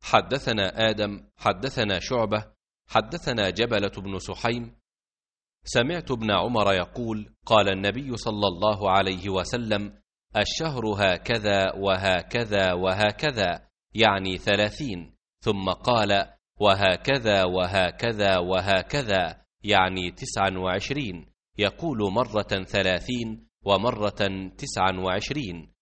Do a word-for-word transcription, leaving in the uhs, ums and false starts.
حدثنا آدم حدثنا شعبة حدثنا جبلة بن سحيم سمعت ابن عمر يقول قال النبي صلى الله عليه وسلم الشهر هكذا وهكذا وهكذا يعني ثلاثين، ثم قال وهكذا وهكذا وهكذا يعني تسعا وعشرين، يقول مرة ثلاثين ومرة تسعا وعشرين.